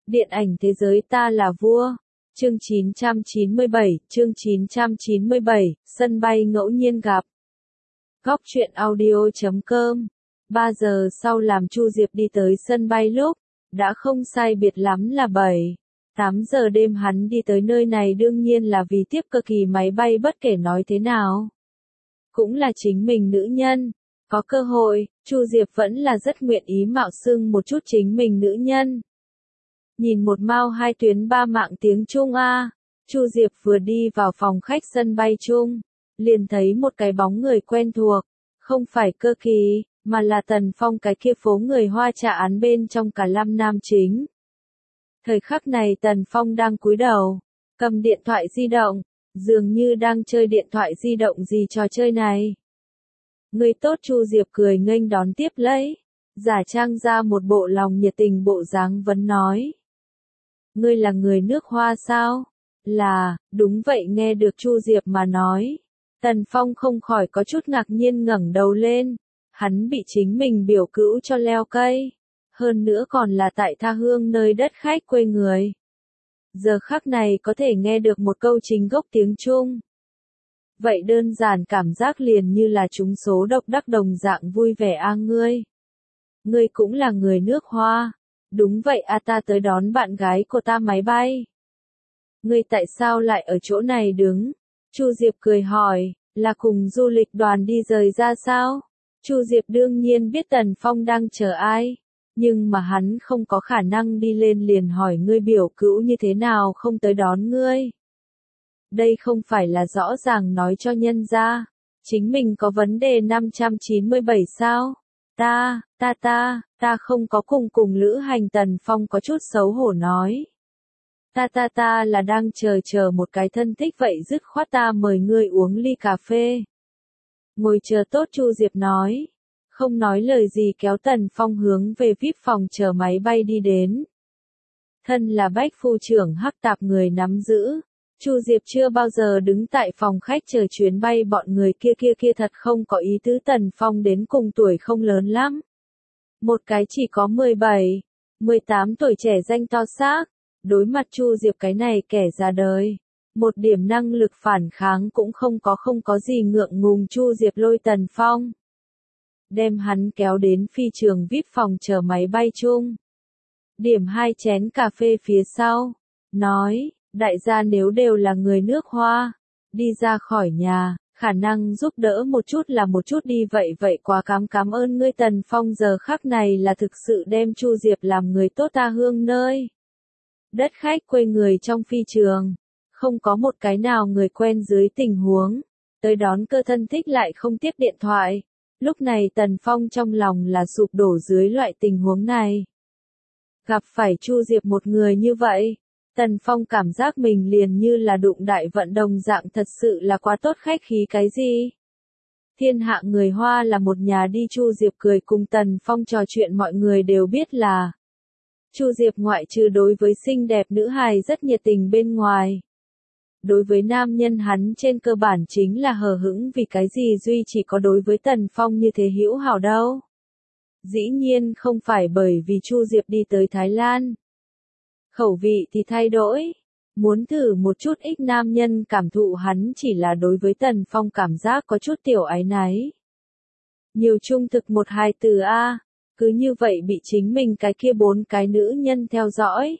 Điện ảnh thế giới ta là vua. Chương 997, sân bay ngẫu nhiên gặp. Góc truyện audio.com. 3 giờ sau làm Chu Diệp đi tới sân bay lúc, đã không sai biệt lắm là 8 giờ đêm hắn đi tới nơi này đương nhiên là vì tiếp cơ kỳ máy bay bất kể nói thế nào. Cũng là chính mình nữ nhân. Có cơ hội, Chu Diệp vẫn là rất nguyện ý mạo xưng một chút chính mình nữ nhân. Nhìn một mao hai tuyến ba mạng tiếng Trung A, Chu Diệp vừa đi vào phòng khách sân bay Trung, liền thấy một cái bóng người quen thuộc, không phải cơ kỳ, mà là Tần Phong cái kia phố người Hoa trà án bên trong cả năm nam chính. Thời khắc này Tần Phong đang cúi đầu, cầm điện thoại di động, dường như đang chơi điện thoại di động gì trò chơi này. Người tốt Chu Diệp cười nghênh đón tiếp lấy, giả trang ra một bộ lòng nhiệt tình bộ dáng vấn nói. Ngươi là người nước Hoa sao? Là, đúng vậy nghe được Chu Diệp mà nói. Tần Phong không khỏi có chút ngạc nhiên ngẩng đầu lên, hắn bị chính mình biểu cữu cho leo cây. Hơn nữa còn là tại tha hương nơi đất khách quê người. Giờ khắc này có thể nghe được một câu chính gốc tiếng Trung. Vậy đơn giản cảm giác liền như là trúng số độc đắc đồng dạng vui vẻ a ngươi. Ngươi cũng là người nước Hoa. Đúng vậy a ta tới đón bạn gái của ta máy bay. Ngươi tại sao lại ở chỗ này đứng? Chu Diệp cười hỏi, là cùng du lịch đoàn đi rời ra sao? Chu Diệp đương nhiên biết Tần Phong đang chờ ai. Nhưng mà hắn không có khả năng đi lên liền hỏi ngươi biểu cữu như thế nào không tới đón ngươi. Đây không phải là rõ ràng nói cho nhân ra. Chính mình có vấn đề 597 sao? Ta không có cùng lữ hành Tần Phong có chút xấu hổ nói. Ta là đang chờ một cái thân thích vậy dứt khoát ta mời ngươi uống ly cà phê. Ngồi chờ tốt Chu Diệp nói. Không nói lời gì kéo Tần Phong hướng về VIP phòng chờ máy bay đi đến. Thân là bách phu trưởng hắc tạp người nắm giữ. Chu Diệp chưa bao giờ đứng tại phòng khách chờ chuyến bay bọn người kia thật không có ý tứ Tần Phong đến cùng tuổi không lớn lắm. Một cái chỉ có 17, 18 tuổi trẻ danh to xác, đối mặt Chu Diệp cái này kẻ già đời. Một điểm năng lực phản kháng cũng không có gì ngượng ngùng Chu Diệp lôi Tần Phong. Đem hắn kéo đến phi trường VIP phòng chờ máy bay chung. Điểm 2 chén cà phê phía sau. Nói, đại gia nếu đều là người nước Hoa, đi ra khỏi nhà, khả năng giúp đỡ một chút là một chút đi vậy quá cảm ơn ngươi Tần Phong giờ khắc này là thực sự đem Chu Diệp làm người tốt ta hương nơi. Đất khách quê người trong phi trường, không có một cái nào người quen dưới tình huống, tới đón cơ thân thích lại không tiếp điện thoại. Lúc này Tần Phong trong lòng là sụp đổ dưới loại tình huống này. Gặp phải Chu Diệp một người như vậy, Tần Phong cảm giác mình liền như là đụng đại vận đồng dạng thật sự là quá tốt khách khí cái gì. Thiên hạ người Hoa là một nhà đi Chu Diệp cười cùng Tần Phong trò chuyện mọi người đều biết là. Chu Diệp ngoại trừ đối với xinh đẹp nữ hài rất nhiệt tình bên ngoài. Đối với nam nhân hắn trên cơ bản chính là hờ hững vì cái gì duy chỉ có đối với Tần Phong như thế hữu hảo đâu. Dĩ nhiên không phải bởi vì Chu Diệp đi tới Thái Lan. Khẩu vị thì thay đổi. Muốn thử một chút ít nam nhân cảm thụ hắn chỉ là đối với Tần Phong cảm giác có chút tiểu áy náy. Nhiều trung thực một hai từ A, cứ như vậy bị chính mình cái kia 4 cái nữ nhân theo dõi.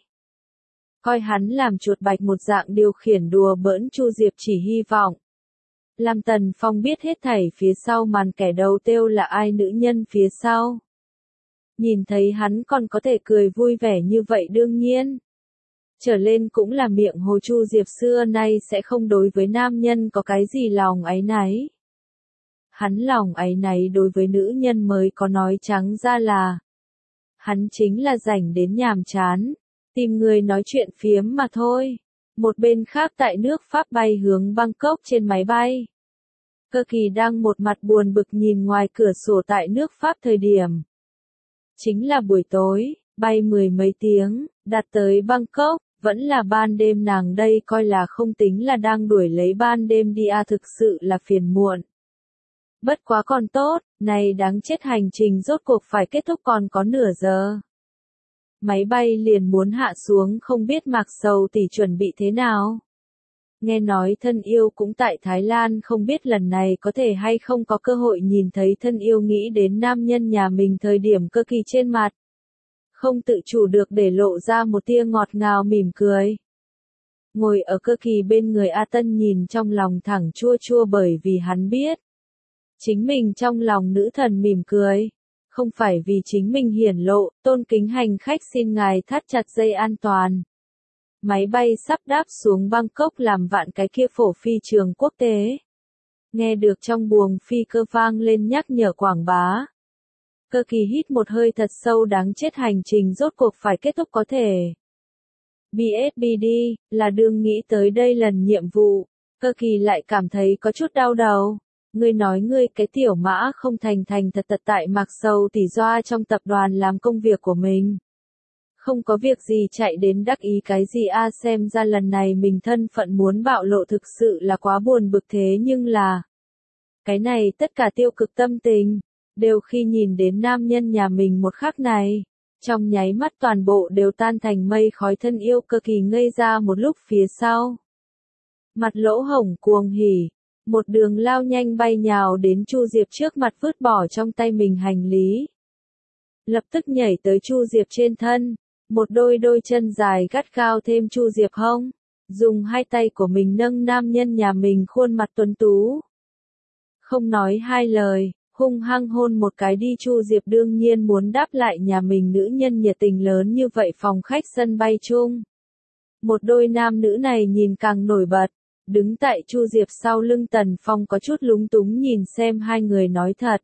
Coi hắn làm chuột bạch một dạng điều khiển đùa bỡn Chu Diệp chỉ hy vọng. Làm Tần Phong biết hết thảy phía sau màn kẻ đầu tiêu là ai nữ nhân phía sau. Nhìn thấy hắn còn có thể cười vui vẻ như vậy đương nhiên. Trở lên cũng là miệng hồ Chu Diệp xưa nay sẽ không đối với nam nhân có cái gì lòng áy náy. Hắn lòng áy náy đối với nữ nhân mới có nói trắng ra là. Hắn chính là rảnh đến nhàm chán, tìm người nói chuyện phiếm mà thôi. Một bên khác tại nước Pháp bay hướng Bangkok trên máy bay. Cơ kỳ đang một mặt buồn bực nhìn ngoài cửa sổ tại nước Pháp thời điểm. Chính là buổi tối, bay 10 mấy tiếng, đặt tới Bangkok, vẫn là ban đêm nàng đây coi là không tính là đang đuổi lấy ban đêm đi thực sự là phiền muộn. Bất quá còn tốt, này đáng chết hành trình rốt cuộc phải kết thúc còn có nửa giờ. máy bay liền muốn hạ xuống không biết Mạc Sầu tỷ chuẩn bị thế nào. Nghe nói thân yêu cũng tại Thái Lan không biết lần này có thể hay không có cơ hội nhìn thấy thân yêu nghĩ đến nam nhân nhà mình thời điểm cơ kỳ trên mặt. Không tự chủ được để lộ ra một tia ngọt ngào mỉm cười. Ngồi ở cơ kỳ bên người A Tân nhìn trong lòng thẳng chua chua bởi vì hắn biết. Chính mình trong lòng nữ thần mỉm cười. Không phải vì chính mình hiển lộ, tôn kính hành khách xin ngài thắt chặt dây an toàn. Máy bay sắp đáp xuống Bangkok làm vạn cái kia phổ phi trường quốc tế. Nghe được trong buồng phi cơ vang lên nhắc nhở quảng bá. Cơ kỳ hít một hơi thật sâu đáng chết hành trình rốt cuộc phải kết thúc có thể. BSBD, là đương nghĩ tới đây lần nhiệm vụ, cơ kỳ lại cảm thấy có chút đau đầu. Ngươi nói ngươi cái tiểu mã không thành thật tại Mạc Sầu tỷ doa trong tập đoàn làm công việc của mình. Không có việc gì chạy đến đắc ý cái gì a xem ra lần này mình thân phận muốn bạo lộ thực sự là quá buồn bực thế nhưng là. Cái này tất cả tiêu cực tâm tình, đều khi nhìn đến nam nhân nhà mình một khắc này. Trong nháy mắt toàn bộ đều tan thành mây khói thân yêu cơ kỳ ngây ra một lúc phía sau. Mặt lỗ hổng cuồng hỉ, một đường lao nhanh bay nhào đến Chu Diệp trước mặt vứt bỏ trong tay mình hành lý. Lập tức nhảy tới Chu Diệp trên thân, một đôi chân dài gắt gao thêm Chu Diệp hông, dùng hai tay của mình nâng nam nhân nhà mình khuôn mặt tuấn tú. Không nói hai lời. Hung hăng hôn một cái đi Chu Diệp đương nhiên muốn đáp lại nhà mình nữ nhân nhiệt tình lớn như vậy phòng khách sân bay chung. Một đôi nam nữ này nhìn càng nổi bật, đứng tại Chu Diệp sau lưng Tần Phong có chút lúng túng nhìn xem hai người nói thật.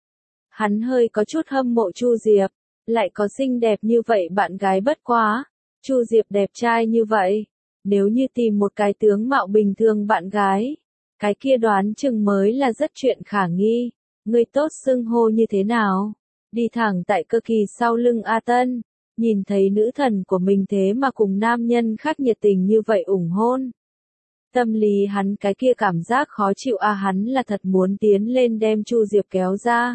Hắn hơi có chút hâm mộ Chu Diệp, lại có xinh đẹp như vậy bạn gái bất quá. Chu Diệp đẹp trai như vậy, nếu như tìm một cái tướng mạo bình thường bạn gái, cái kia đoán chừng mới là rất chuyện khả nghi. Ngươi tốt xưng hô như thế nào? Đi thẳng tại cơ kỳ sau lưng A Tân, nhìn thấy nữ thần của mình thế mà cùng nam nhân khác nhiệt tình như vậy ủng hôn. Tâm lý hắn cái kia cảm giác khó chịu hắn là thật muốn tiến lên đem Chu Diệp kéo ra.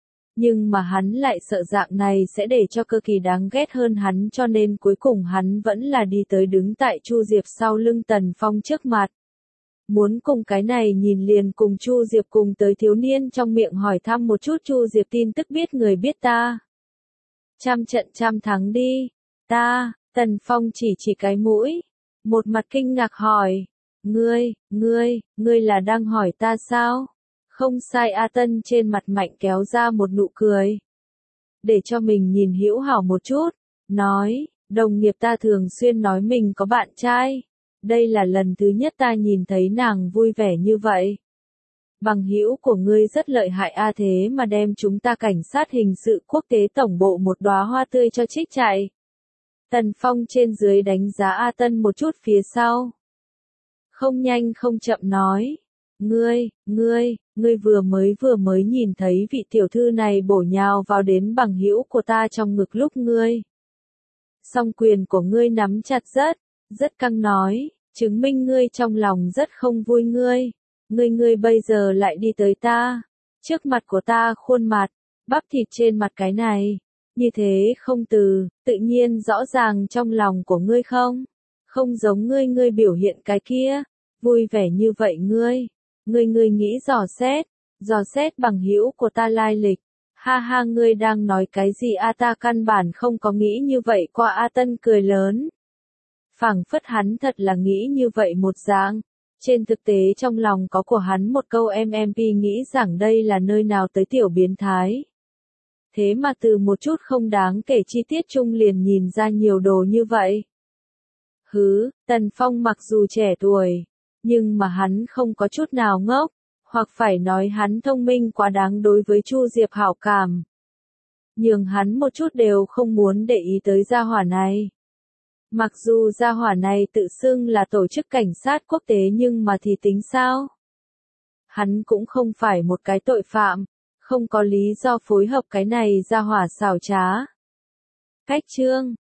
Nhưng mà hắn lại sợ dạng này sẽ để cho cơ kỳ đáng ghét hơn hắn cho nên cuối cùng hắn vẫn là đi tới đứng tại Chu Diệp sau lưng Tần Phong trước mặt. Muốn cùng cái này nhìn liền cùng Chu Diệp cùng tới thiếu niên trong miệng hỏi thăm một chút Chu Diệp tin tức biết người biết ta. Trăm trận trăm thắng đi. Ta, Tần Phong chỉ cái mũi. Một mặt kinh ngạc hỏi. Ngươi là đang hỏi ta sao? Không sai A Tân trên mặt mạnh kéo ra một nụ cười. Để cho mình nhìn hữu hảo một chút. Nói, đồng nghiệp ta thường xuyên nói mình có bạn trai. Đây là lần thứ nhất ta nhìn thấy nàng vui vẻ như vậy. Bằng hữu của ngươi rất lợi hại thế mà đem chúng ta cảnh sát hình sự quốc tế tổng bộ một đóa hoa tươi cho trích chạy. Tần Phong trên dưới đánh giá A Tân một chút phía sau. Không nhanh không chậm nói. Ngươi vừa mới nhìn thấy vị tiểu thư này bổ nhào vào đến bằng hữu của ta trong ngực lúc ngươi. Song quyền của ngươi nắm chặt rất căng nói. Chứng minh ngươi trong lòng rất không vui ngươi bây giờ lại đi tới ta, trước mặt của ta khuôn mặt, bắp thịt trên mặt cái này, như thế không tự nhiên rõ ràng trong lòng của ngươi không giống ngươi biểu hiện cái kia, vui vẻ như vậy ngươi nghĩ dò xét bằng hữu của ta lai lịch, ha ngươi đang nói cái gì ta căn bản không có nghĩ như vậy qua A Tân cười lớn. Phảng phất hắn thật là nghĩ như vậy một dạng. Trên thực tế trong lòng có của hắn một câu MMP nghĩ rằng đây là nơi nào tới tiểu biến thái. Thế mà từ một chút không đáng kể chi tiết chung liền nhìn ra nhiều đồ như vậy. Tần Phong mặc dù trẻ tuổi, nhưng mà hắn không có chút nào ngốc, hoặc phải nói hắn thông minh quá đáng đối với Chu Diệp hảo cảm. Nhưng hắn một chút đều không muốn để ý tới gia hỏa này. Mặc dù gia hỏa này tự xưng là tổ chức cảnh sát quốc tế nhưng mà thì tính sao? Hắn cũng không phải một cái tội phạm, không có lý do phối hợp cái này gia hỏa xảo trá. Cách chương